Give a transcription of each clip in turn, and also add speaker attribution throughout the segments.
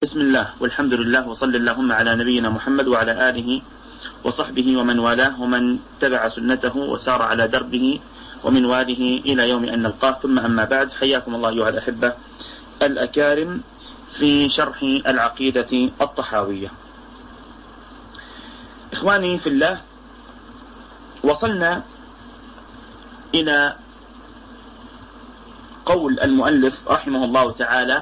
Speaker 1: بسم الله والحمد لله وصلى اللهم على نبينا محمد وعلى آله وصحبه ومن والاه ومن تبع سنته وسار على دربه ومن واله إلى يوم أن نلقاه. ثم أما بعد، حياكم الله أيها الأحبة الأكارم في شرح العقيدة الطحاوية. إخواني في الله، وصلنا إلى قول المؤلف رحمه الله تعالى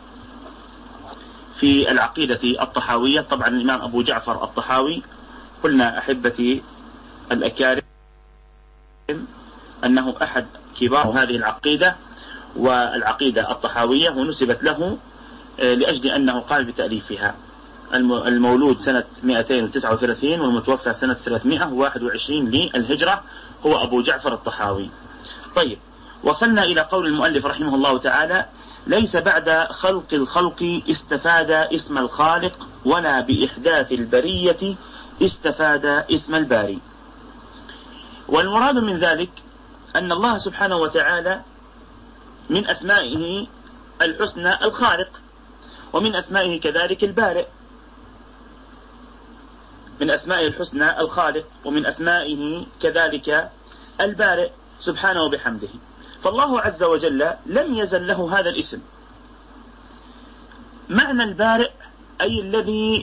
Speaker 1: في العقيدة الطحاوية. طبعا الإمام أبو جعفر الطحاوي قلنا أحبتي الأكارم أنه أحد كبار هذه العقيدة والعقيدة الطحاوية، ونسبت له لأجل أنه قام بتأليفها. المولود سنة 239 والمتوفى سنة 321 للهجرة هو أبو جعفر الطحاوي. طيب، وصلنا إلى قول المؤلف رحمه الله تعالى: ليس بعد خلق الخلق استفاد اسم الخالق، ولا بإحداث البرية استفاد اسم الباري. والمراد من ذلك أن الله سبحانه وتعالى من أسمائه الحسنى الخالق، ومن أسمائه كذلك البارئ. من أسمائه الحسنى الخالق، ومن أسمائه كذلك البارئ سبحانه وبحمده. فالله عز وجل لم يزل له هذا الاسم. معنى البارئ أي الذي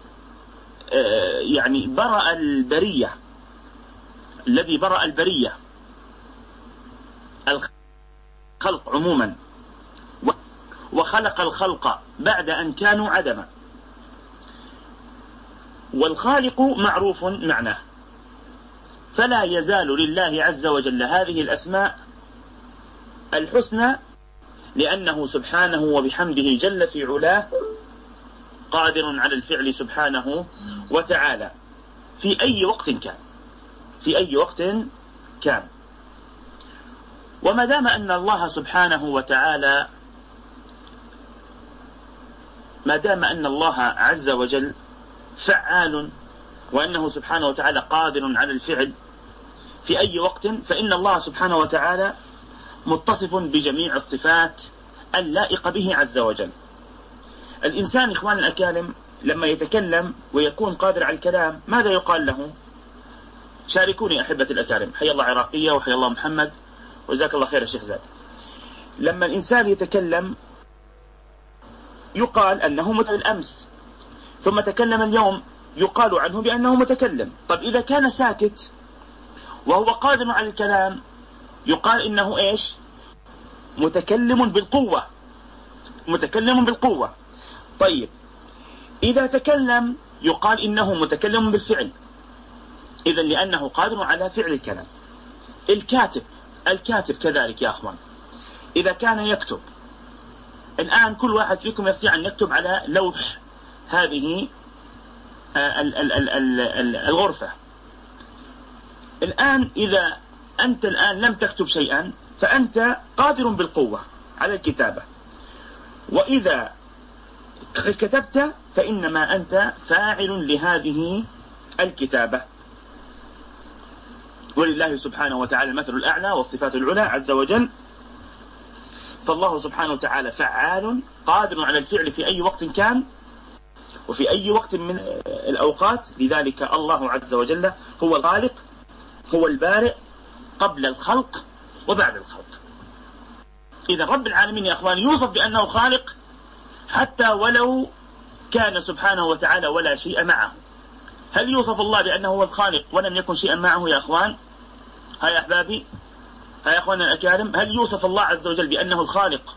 Speaker 1: يعني برأ البرية، الذي برأ البرية الخلق عموما، وخلق الخلق بعد أن كانوا عدما. والخالق معروف معناه، فلا يزال لله عز وجل هذه الأسماء الحسنى، لأنه سبحانه وبحمده جل في علاه قادر على الفعل سبحانه وتعالى في أي وقت كان، في أي وقت كان. وما دام أن الله سبحانه وتعالى، ما دام أن الله عز وجل فعال، وأنه سبحانه وتعالى قادر على الفعل في أي وقت، فإن الله سبحانه وتعالى متصف بجميع الصفات اللائقة به عز وجل. الإنسان إخوان الأكارم لما يتكلم ويكون قادر على الكلام، ماذا يقال له؟ شاركوني أحبة الأكارم. حيا الله عراقية وحيا الله محمد وجزاك الله خير الشيخ زاد. لما الإنسان يتكلم يقال أنه متكلم الأمس، ثم تكلم اليوم يقال عنه بأنه متكلم. طب إذا كان ساكت وهو قادر على الكلام يقال إنه إيش؟ متكلم بالقوة، متكلم بالقوة. طيب، إذا تكلم يقال إنه متكلم بالفعل، إذن لأنه قادر على فعل الكلام. الكاتب كذلك يا أخوان، إذا كان يكتب، الآن كل واحد فيكم يستطيع أن يكتب على لوح هذه الغرفة. الآن إذا أنت الآن لم تكتب شيئا فأنت قادر بالقوة على الكتابة، وإذا كتبت فإنما أنت فاعل لهذه الكتابة. ولله سبحانه وتعالى المثل الأعلى والصفات العلى عز وجل. فالله سبحانه وتعالى فعال قادر على الفعل في أي وقت كان وفي أي وقت من الأوقات. لذلك الله عز وجل هو الخالق، هو البارئ قبل الخلق وبعد الخلق. إذا رب العالمين يا أخوان يوصف بأنه خالق حتى ولو كان سبحانه وتعالى ولا شيء معه. هل يوصف الله بأنه هو الخالق ولم يكن شيئا معه يا أخوان؟ هاي أحبابي، هاي أخواننا الأكارم، هل يوصف الله عز وجل بأنه الخالق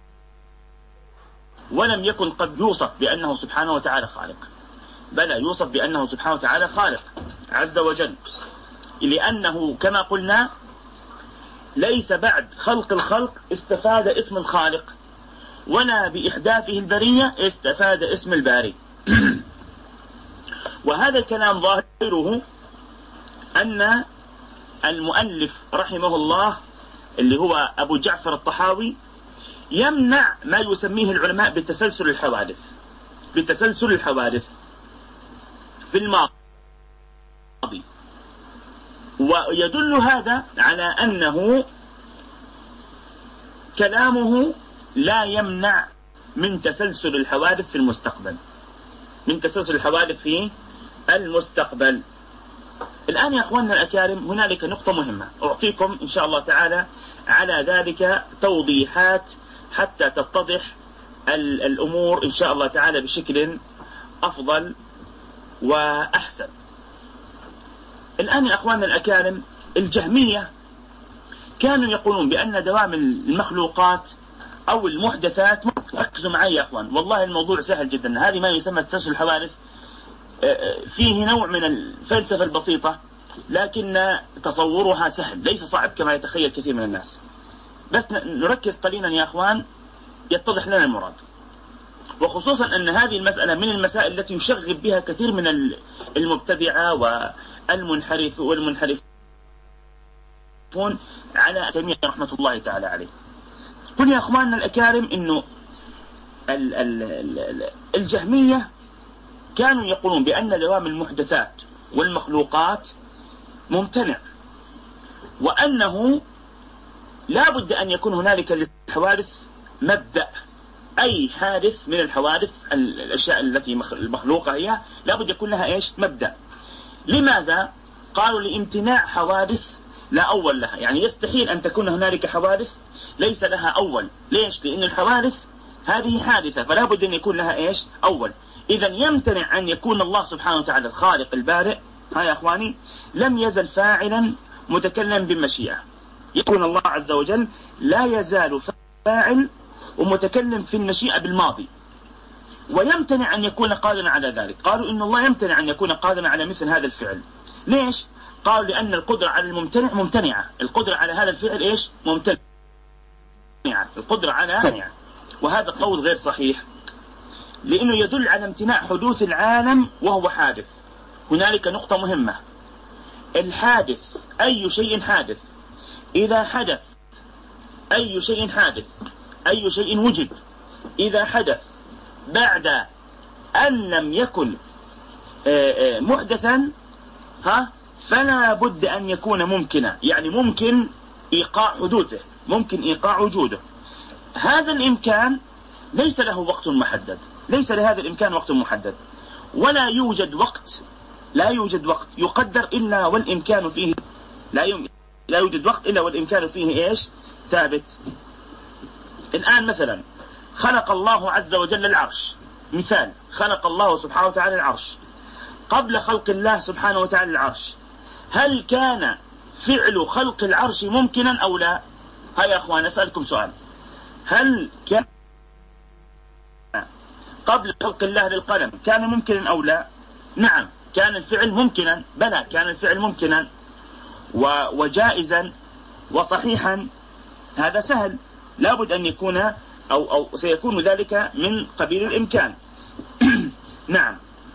Speaker 1: ولم يكن قد يوصف بأنه سبحانه وتعالى خالق؟ بلى، يوصف بأنه سبحانه وتعالى خالق عز وجل، لأنه كما قلنا ليس بعد خلق الخلق استفاد اسم الخالق، ولا بإحداثه البرية استفاد اسم الباري. وهذا الكلام ظاهره أن المؤلف رحمه الله اللي هو أبو جعفر الطحاوي يمنع ما يسميه العلماء بتسلسل الحوادث، بتسلسل الحوادث في الماضي. ويدل هذا على أنه كلامه لا يمنع من تسلسل الحوادث في المستقبل، من تسلسل الحوادث في المستقبل. الآن يا أخواننا الأكارم هنالك نقطة مهمة أعطيكم إن شاء الله تعالى على ذلك توضيحات حتى تتضح الأمور إن شاء الله تعالى بشكل أفضل وأحسن. الآن يا أخواننا الأكارم الجهمية كانوا يقولون بأن دوام المخلوقات أو المحدثات، ركزوا معي يا أخوان والله الموضوع سهل جدا، هذه ما يسمى تسلسل الحوادث، فيه نوع من الفلسفة البسيطة لكن تصورها سهل ليس صعب كما يتخيل كثير من الناس، بس نركز قليلا يا أخوان يتضح لنا المراد. وخصوصا أن هذه المسألة من المسائل التي يشغب بها كثير من المبتدعة والمنحرفون على تيمية رحمة الله تعالى عليه. قل يا أخواننا الأكارم إنه الجهمية كانوا يقولون بأن دوام المحدثات والمخلوقات ممتنع، وأنه لا بد أن يكون هنالك للحوادث مبدأ، أي حادث من الحوادث الأشياء التي المخلوقة هي لا بد يكون لها إيش؟ مبدأ. لماذا؟ قالوا لامتناع حوادث لا أول لها، يعني يستحيل أن تكون هنالك حوادث ليس لها أول. ليش؟ لأن الحوادث هذه حادثة فلا بد أن يكون لها إيش؟ أول. إذا يمتنع أن يكون الله سبحانه وتعالى الخالق البارئ ها يا أخواني لم يزل فاعلا متكلم بالمشيئة، يكون الله عز وجل لا يزال فاعل ومتكلم في المشيئة بالماضي، ويمتنع أن يكون قادرا على ذلك. قالوا إن الله يمتنع أن يكون قادرا على مثل هذا الفعل. ليش؟ قالوا لأن القدرة على الممتنع ممتنعة، القدرة على هذا الفعل إيش؟ ممتنعة، القدرة على ممتنعة. وهذا قول غير صحيح، لأنه يدل على امتناع حدوث العالم وهو حادث. هنالك نقطة مهمة، الحادث أي شيء حادث إذا حدث، أي شيء حادث أي شيء وجد إذا حدث بعد أن لم يكن محدثا فلا بد أن يكون ممكنا، يعني ممكن إيقاع حدوثه، ممكن إيقاع وجوده. هذا الإمكان ليس له وقت محدد، ليس لهذا الإمكان وقت محدد، ولا يوجد وقت، لا يوجد وقت يقدر إلا والإمكان فيه لا يوجد وقت إلا والإمكان فيه إيش؟ ثابت. الآن مثلا خلق الله عز وجل العرش، مثال، خلق الله سبحانه وتعالى العرش. قبل خلق الله سبحانه وتعالى العرش هل كان فعل خلق العرش ممكنا أو لا؟ هيا أخوان أسألكم سؤال، هل كان قبل خلق الله للقلم كان ممكنا أو لا؟ نعم كان الفعل ممكنا، بلى كان الفعل ممكنا وجائزا وصحيحا، هذا سهل، لابد أن يكون أو سيكون ذلك من قبيل الإمكان. نعم.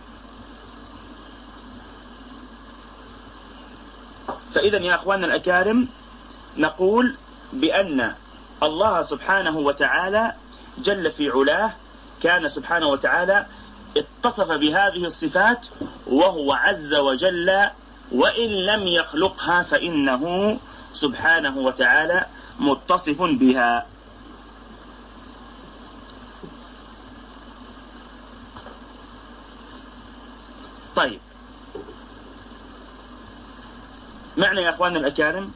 Speaker 1: فإذا يا أخواننا الأكارم نقول بأن الله سبحانه وتعالى جل في علاه كان سبحانه وتعالى اتصف بهذه الصفات وهو عز وجل وإن لم يخلقها فإنه سبحانه وتعالى متصف بها. طيب معنى يا أخواننا الأكارم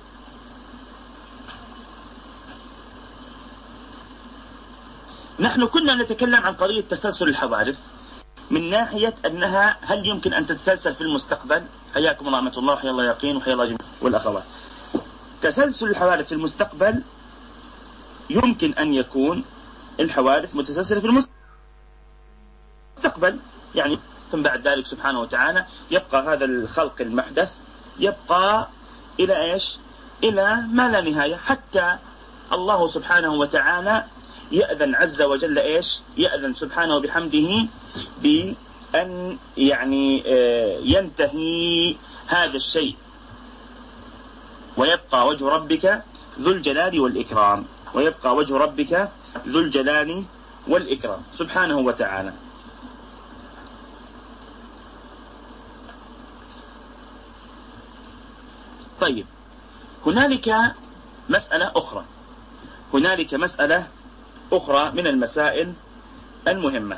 Speaker 1: نحن كنا نتكلم عن قضية تسلسل الحوادث من ناحية أنها هل يمكن أن تتسلسل في المستقبل. حياكم الله ورحمة الله وحيا الله يقين وحيا الله جميع والأخوات. تسلسل الحوادث في المستقبل يمكن أن يكون الحوادث متسلسلة في المستقبل، يعني ثم بعد ذلك سبحانه وتعالى يبقى هذا الخلق المحدث يبقى إلى إيش؟ إلى ما لا نهاية، حتى الله سبحانه وتعالى يأذن عز وجل إيش؟ يأذن سبحانه وبحمده بأن يعني ينتهي هذا الشيء ويبقى وجه ربك ذو الجلال والإكرام، ويبقى وجه ربك ذو الجلال والإكرام سبحانه وتعالى. طيب هنالك مسألة أخرى من المسائل المهمة.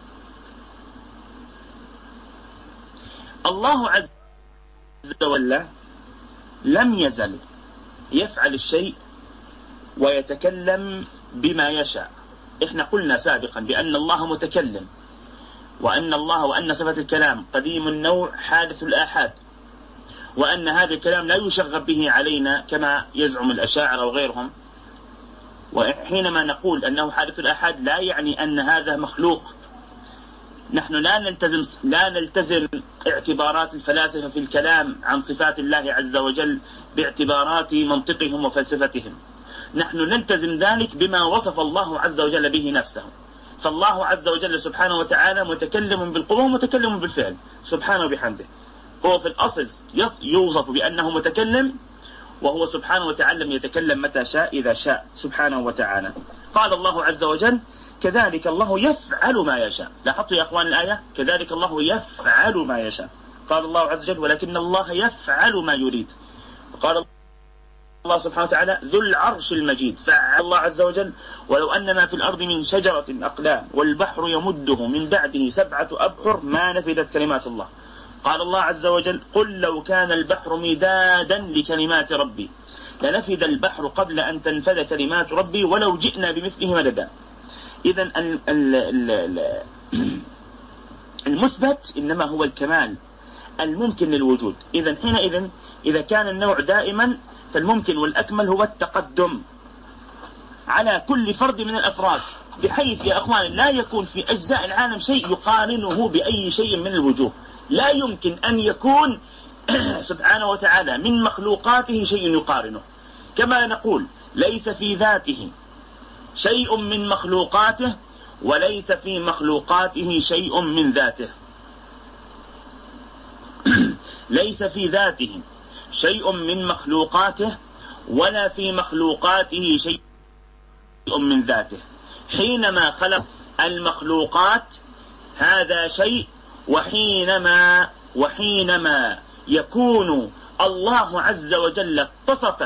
Speaker 1: الله عز وجل لم يزل يفعل الشيء ويتكلم بما يشاء. احنا قلنا سابقا بأن الله متكلم، وأن صفة الكلام قديم النوع حادث الآحاد، وأن هذا الكلام لا يشغب به علينا كما يزعم الأشاعرة وغيرهم. وحينما نقول أنه حادث الآحاد لا يعني أن هذا مخلوق. نحن لا نلتزم اعتبارات الفلاسفة في الكلام عن صفات الله عز وجل باعتبارات منطقهم وفلسفتهم. نحن نلتزم ذلك بما وصف الله عز وجل به نفسه. فالله عز وجل سبحانه وتعالى متكلم بالقوة ومتكلم بالفعل سبحانه وبحمده. هو في الأصل يوصف بأنه متكلم، وهو سبحانه وتعالى يتكلم متى شاء إذا شاء سبحانه وتعالى. قال الله عز وجل: كذلك الله يفعل ما يشاء. لاحظتوا يا أخوان الآية؟ كذلك الله يفعل ما يشاء. قال الله عز وجل: ولكن الله يفعل ما يريد. وقال الله سبحانه وتعالى: ذو العرش المجيد. فعل الله عز وجل: ولو أن ما في الأرض من شجرة أقلام والبحر يمده من بعده 7 أبحر ما نفدت كلمات الله. قال الله عز وجل: قل لو كان البحر مدادا لكلمات ربي لنفد البحر قبل أن تنفد كلمات ربي ولو جئنا بمثله مددا. إذن المثبت إنما هو الكمال الممكن للوجود. إذن حينئذ إذا كان النوع دائما فالممكن والأكمل هو التقدم على كل فرد من الأفراد، بحيث يا أخوان لا يكون في أجزاء العالم شيء يقارنه بأي شيء من الوجوه. لا يمكن أن يكون سبحانه وتعالى من مخلوقاته شيء يقارنه. كما نقول: ليس في ذاته شيء من مخلوقاته وليس في مخلوقاته شيء من ذاته. ليس في ذاته شيء من مخلوقاته ولا في مخلوقاته شيء من ذاته. حينما خلق المخلوقات هذا شيء، وحينما يكون الله عز وجل اتصف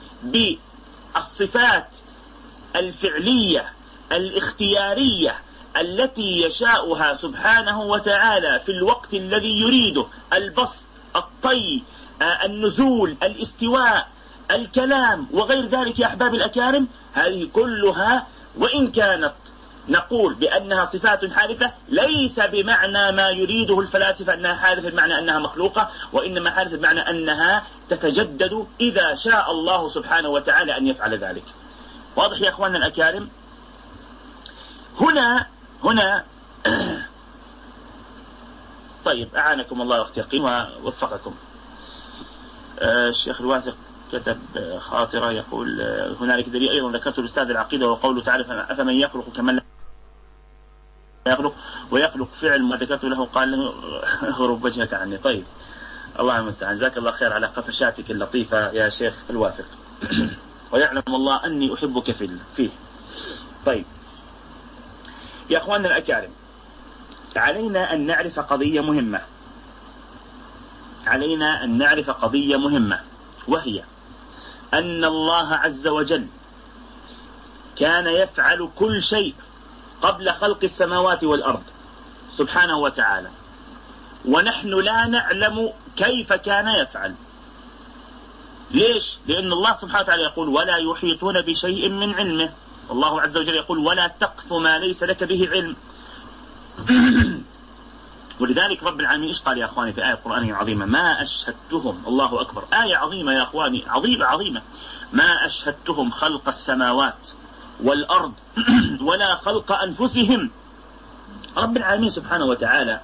Speaker 1: بالصفات الفعلية الاختيارية التي يشاؤها سبحانه وتعالى في الوقت الذي يريده، البسط، الطي، النزول، الاستواء، الكلام وغير ذلك يا أحباب الأكارم، هذه كلها وإن كانت نقول بأنها صفات حادثة ليس بمعنى ما يريده الفلاسفة أنها حادثة بمعنى أنها مخلوقة، وإنما حادثة بمعنى أنها تتجدد إذا شاء الله سبحانه وتعالى أن يفعل ذلك. واضح يا أخواننا الأكارم؟ هنا طيب أعانكم الله واختيقين ووفقكم. الشيخ الواثق كتب خاطرة يقول: هنالك دليل أيضا ذكرته الأستاذ العقيدة وقوله تعالى: أفمن يخلق كمن لا يخلق ويخلق فعل ما ذكرته له قال له غرب وجهك عني. طيب الله المستعان. جزاك الله خير على قفشاتك اللطيفة يا شيخ الواثق ويعلم الله أني أحبك فيه. طيب يا أخواننا الأكارم، علينا أن نعرف قضية مهمة، وهي أن الله عز وجل كان يفعل كل شيء قبل خلق السماوات والأرض سبحانه وتعالى، ونحن لا نعلم كيف كان يفعل. ليش؟ لأن الله سبحانه وتعالى يقول: ولا يحيطون بشيء من علمه. الله عز وجل يقول: ولا تقف ما ليس لك به علم. ولذلك رب العالمين إيش قال يا أخواني في آية قرآنية عظيمة؟ ما أشهدتهم. الله أكبر، آية عظيمة يا أخواني، عظيمة. ما أشهدتهم خلق السماوات والأرض ولا خلق أنفسهم. رب العالمين سبحانه وتعالى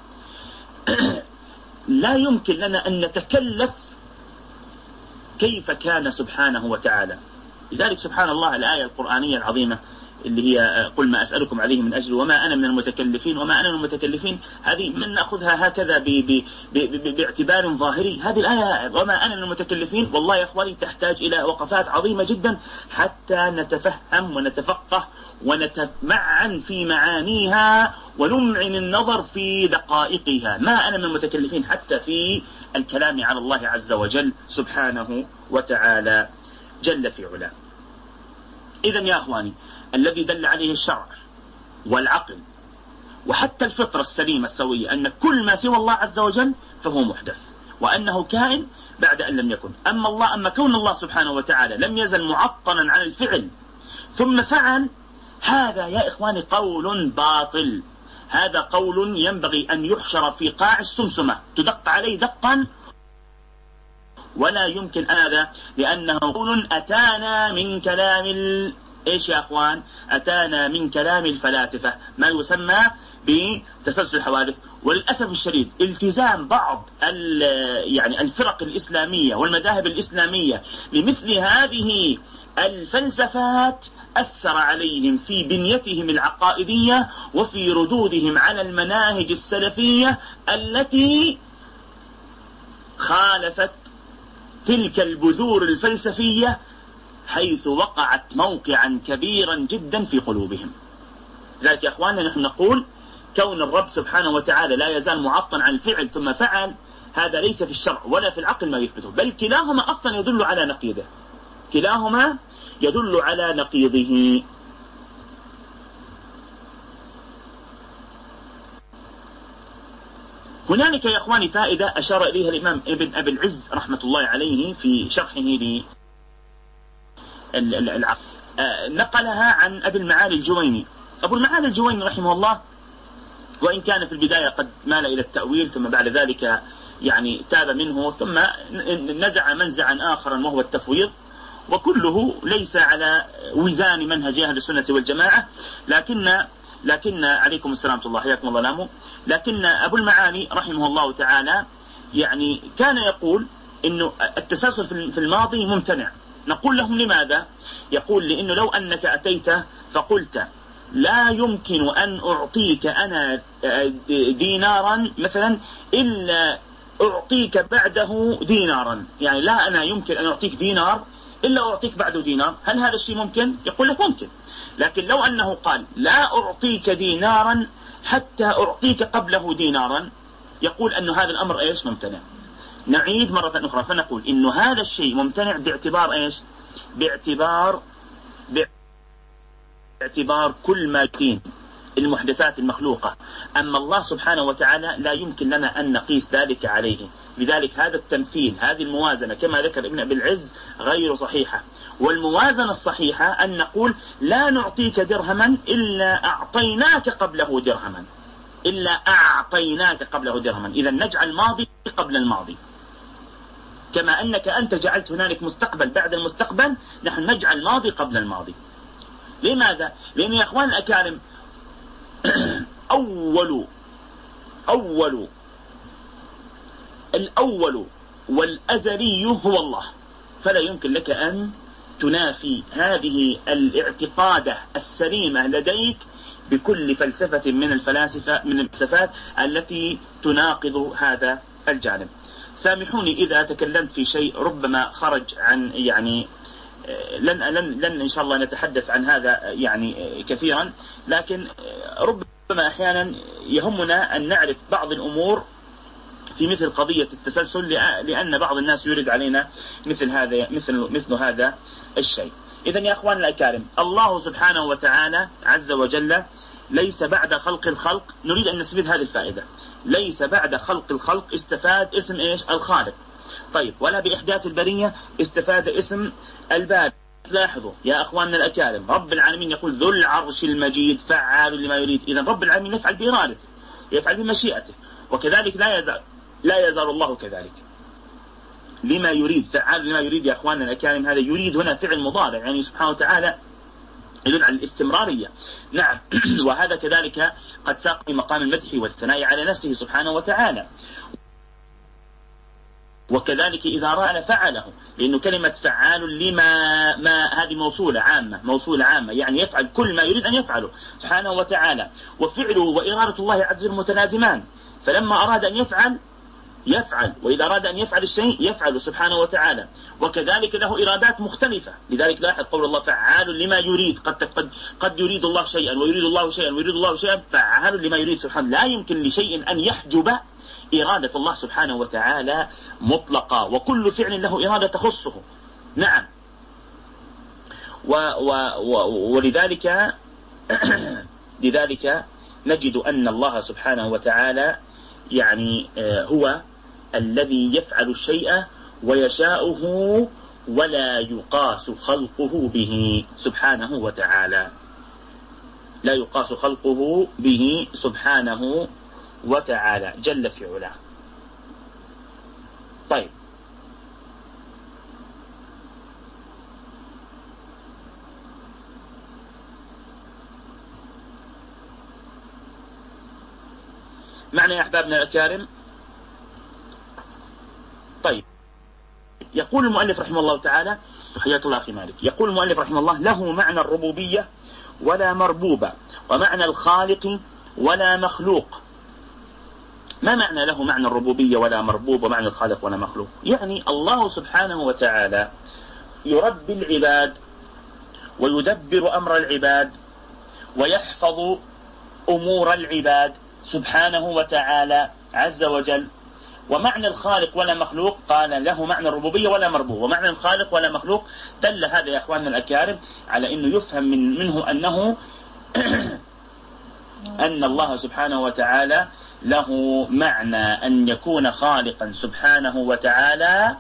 Speaker 1: لا يمكن لنا أن نتكلف كيف كان سبحانه وتعالى. لذلك سبحان الله الآية القرآنية العظيمة اللي هي: قل ما أسألكم عليه من أجر وما أنا من المتكلفين، هذه من نأخذها هكذا باعتبار ظاهري. هذه الآية وما أنا من المتكلفين والله يا أخواني تحتاج إلى وقفات عظيمة جدا حتى نتفهم ونتفقه ونتمعن في معانيها ونمعن النظر في دقائقها. ما أنا من المتكلفين حتى في الكلام على الله عز وجل سبحانه وتعالى جل في علاه. إذن يا أخواني الذي دل عليه الشرع والعقل وحتى الفطرة السليمة السوية أن كل ما سوى الله عز وجل فهو محدث، وأنه كائن بعد أن لم يكن. أما كون الله سبحانه وتعالى لم يزل معطلا عن الفعل ثم فعل، هذا يا إخواني قول باطل. هذا قول ينبغي أن يحشر في قاع السمسمة، تدق عليه دقا، ولا يمكن هذا، لأنه قول أتانا من كلام إيش يا أخوان؟ أتانا من كلام الفلاسفة، ما يسمى بتسلسل الحوادث. وللأسف الشديد التزام بعض يعني الفرق الإسلامية والمذاهب الإسلامية لمثل هذه الفلسفات أثر عليهم في بنيتهم العقائدية وفي ردودهم على المناهج السلفية التي خالفت تلك البذور الفلسفية، حيث وقعت موقعا كبيرا جدا في قلوبهم. لذلك يا أخواننا نحن نقول كون الرب سبحانه وتعالى لا يزال معطلا عن الفعل ثم فعل، هذا ليس في الشرع ولا في العقل ما يثبته، بل كلاهما أصلا يدل على نقيضه، كلاهما يدل على نقيضه. هنالك يا أخواني فائدة أشار إليها الإمام ابن أبي العز رحمة الله عليه في شرحه للعقل، نقلها عن أبي المعالي الجويني. أبو المعالي الجويني رحمه الله وإن كان في البداية قد مال إلى التأويل ثم بعد ذلك يعني تاب منه ثم نزع منزعا آخرا وهو التفويض، وكله ليس على وزان منهج أهل السنة والجماعة، لكن عليكم السلام ورحمة الله، حياكم الله لامو. لكن أبو المعالي رحمه الله تعالى يعني كان يقول إنه التسلسل في الماضي ممتنع. نقول لهم لماذا؟ يقول لأنه لو أنك أتيت فقلت لا يمكن أن أعطيك أنا دينارا مثلا إلا أعطيك بعده دينارا، يعني لا أنا يمكن أن أعطيك دينار إلا أعطيك بعده دينار، هل هذا الشيء ممكن؟ يقول لك ممكن. لكن لو أنه قال لا أعطيك دينارا حتى أعطيك قبله دينارا، يقول أن هذا الأمر إيش؟ ممتنع. نعيد مرة أخرى فنقول إنه هذا الشيء ممتنع باعتبار إيش؟ باعتبار كل ما يكون المحدثات المخلوقة. أما الله سبحانه وتعالى لا يمكن لنا أن نقيس ذلك عليه، لذلك هذا التمثيل، هذه الموازنة كما ذكر ابن أبي العز غير صحيحة. والموازنة الصحيحة أن نقول لا نعطيك درهما إلا أعطيناك قبله درهما، إلا أعطيناك قبله درهما. إذا نجعل الماضي قبل الماضي، كما أنك أنت جعلت هنالك مستقبل بعد المستقبل، نحن نجعل الماضي قبل الماضي. لماذا؟ لأن يا أخوان الأكارم الأول والأزلي هو الله، فلا يمكن لك أن تنافي هذه الاعتقادة السليمة لديك بكل فلسفة من الفلسفات التي تناقض هذا الجانب. سامحوني إذا تكلمت في شيء ربما خرج عن يعني لن إن شاء الله نتحدث عن هذا يعني كثيرا، لكن ربما أحيانا يهمنا أن نعرف بعض الأمور في مثل قضية التسلسل، لأن بعض الناس يريد علينا مثل هذا الشيء. إذن يا أخوان الأكارم، الله سبحانه وتعالى عز وجل ليس بعد خلق الخلق، نريد أن نستفيد هذه الفائدة، ليس بعد خلق الخلق استفاد اسم إيش؟ الخالق. طيب، ولا بإحداث البرية استفاد اسم الباري. لاحظوا يا أخواننا الأكارم، رب العالمين يقول ذو العرش المجيد فعال لما يريد. إذن رب العالمين يفعل بإرادته، يفعل بمشيئته، وكذلك لا يزال الله كذلك لما يريد، فعال لما يريد. يا أخواننا الأكارم، هذا يريد هنا فعل مضارع، يعني سبحانه وتعالى يدل على الاستمرارية. نعم وهذا كذلك قد ساق في مقام المدح والثناء على نفسه سبحانه وتعالى. وكذلك إذا رأى فعله، لأنه كلمة فعال لما هذه موصولة عامة، يعني يفعل كل ما يريد أن يفعله سبحانه وتعالى. وفعله وإرادة الله عز وجل متلازمان، فلما أراد أن يفعل، وإذا أراد أن يفعل الشيء يفعل سبحانه وتعالى. وكذلك له إرادات مختلفة، لذلك لاحظ قول الله فعال لما يريد. قد يريد الله شيئا ويريد الله شيئا ويريد الله شيئا، فعال لما يريد سبحانه. لا يمكن لشيء أن يحجب إرادة الله سبحانه وتعالى مطلقة، وكل فعل له إرادة تخصه. نعم ولذلك نجد أن الله سبحانه وتعالى يعني هو الذي يفعل الشيء ويشاؤه ولا يقاس خلقه به سبحانه وتعالى، لا يقاس خلقه به سبحانه وتعالى جل في علاه. طيب، معنى يا أحبابنا الأكارم. طيب، يقول المؤلف رحمه الله تعالى، حياك الله أخي مالك، يقول المؤلف رحمه الله: له معنى الربوبية ولا مربوبة، ومعنى الخالق ولا مخلوق. ما معنى له معنى الربوبية ولا مربوب ومعنى الخالق ولا مخلوق؟ يعني الله سبحانه وتعالى يربي العباد ويدبر أمر العباد ويحفظ أمور العباد سبحانه وتعالى عز وجل. ومعنى الخالق ولا مخلوق قال له معنى الربوبية ولا مربوب ومعنى الخالق ولا مخلوق. دل هذا يا أخواننا الأكارم على أنه يفهم منه أنه أن الله سبحانه وتعالى له معنى أن يكون خالقا سبحانه وتعالى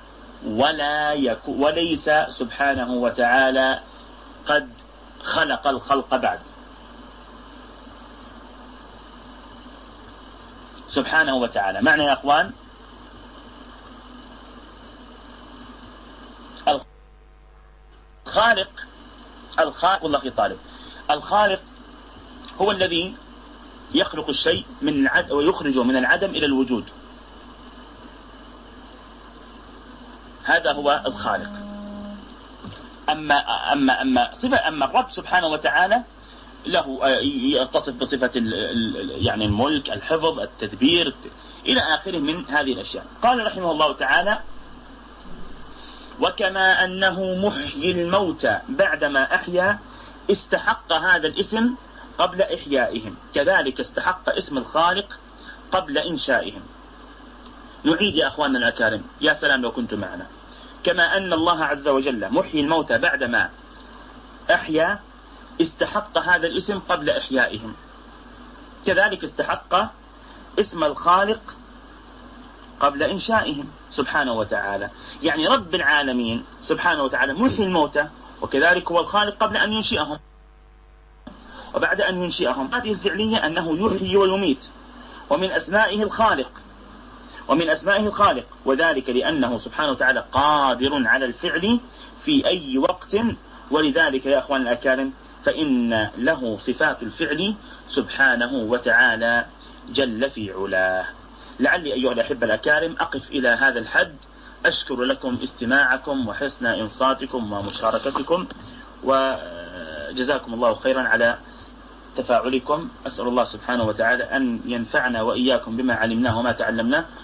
Speaker 1: وليس سبحانه وتعالى قد خلق الخلق بعد سبحانه وتعالى. معنى يا أخوان الخالق والله أخي طالب، الخالق هو الذي يخلق الشيء من العدم ويخرجه من العدم إلى الوجود، هذا هو الخالق. أما الرب سبحانه وتعالى له يتصف بصفة يعني الملك، الحفظ، التدبير إلى آخره من هذه الأشياء. قال رحمه الله تعالى: وكما أنه محيي الموتى بعدما أحيا استحق هذا الاسم قبل إحيائهم، كذلك استحق اسم الخالق قبل إنشائهم. نعيد يا أخواننا الأكارم، يا سلام لو كنتم معنا. كما أن الله عز وجل محيي الموتى بعدما أحيا استحق هذا الاسم قبل إحيائهم، كذلك استحق اسم الخالق قبل إنشائهم سبحانه وتعالى. يعني رب العالمين سبحانه وتعالى محيي الموتى وكذلك هو الخالق قبل أن ينشئهم وبعد أن ينشئهم. هذه الفعلية أنه يحيي ويميت، ومن أسمائه الخالق، وذلك لأنه سبحانه وتعالى قادر على الفعل في أي وقت. ولذلك يا أخوان الأكارم فإن له صفات الفعل سبحانه وتعالى جل في علاه. لعلي أيها الأحبة الأكارم أقف إلى هذا الحد. أشكر لكم استماعكم وحسن إنصاتكم ومشاركتكم، وجزاكم الله خيرا على تفاعلكم. أسأل الله سبحانه وتعالى أن ينفعنا وإياكم بما علمناه وما تعلمناه.